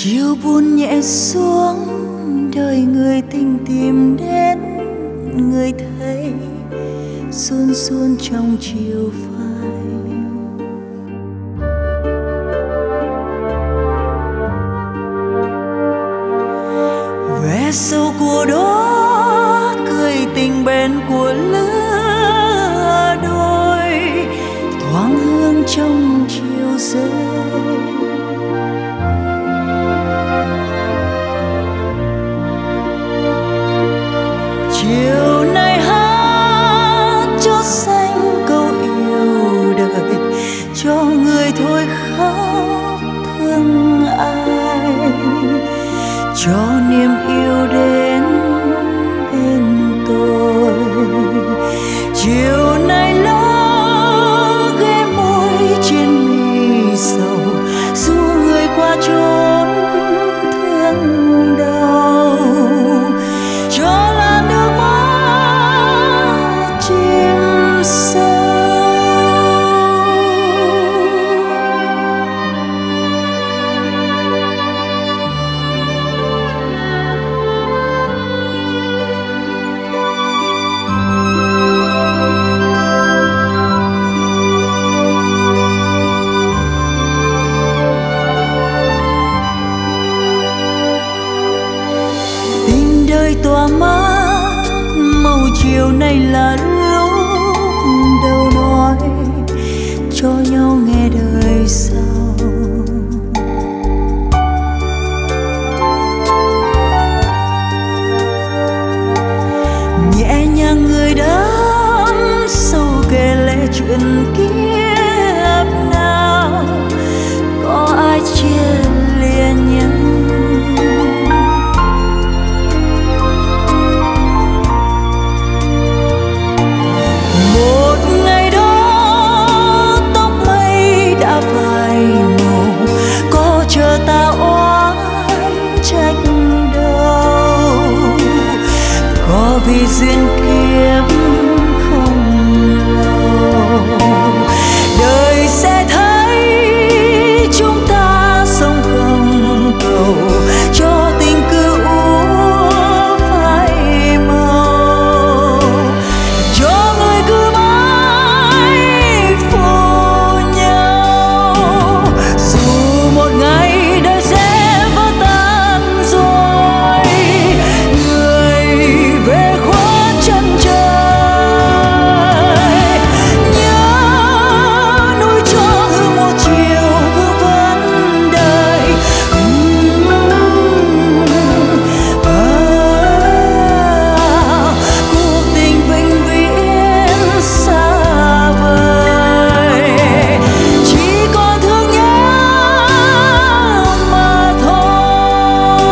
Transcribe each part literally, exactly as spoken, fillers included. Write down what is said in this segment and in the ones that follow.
chiều buồn nhẹ xuống, đời người tình tìm đến, người thấy run run trong chiều phai. Vẻ sâu của đó cười tình bền của lứa đôi, thoáng hương trong chiều rơi. Chiều nay hát cho xanh câu yêu đời, cho người thôi khóc thương ai, cho niềm yêu đến bên tôi. Chiều nay lỡ ghé môi trên mi sầu, dù người qua chốn thương đau, cho là nước mắt chim sâu. Đời tỏa mát màu chiều nay là lúc đầu nói cho nhau nghe đời sau. Nhẹ nhàng người đắm sâu kể lệ chuyện kiếp nào, có ai chia lìa nhau. Vì duyên kiếp không lâu, đời sẽ thấy chúng ta sống không cầu, cho tình cứ úa phai màu, cho người cứ mãi phụ nhau. Dù một ngày đời sẽ vỡ tan rồi, người về chân trời nhớ nuôi cho hương một chiều vương vấn đời. uhm, à, cuộc tình vĩnh viễn xa vời, chỉ còn thương nhớ mà thôi.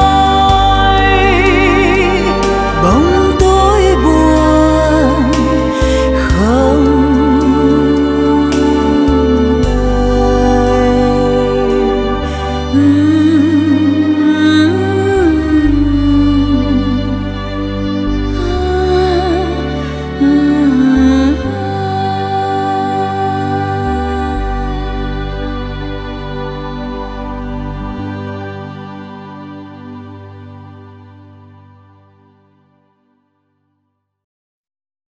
Bóng Mm-hmm.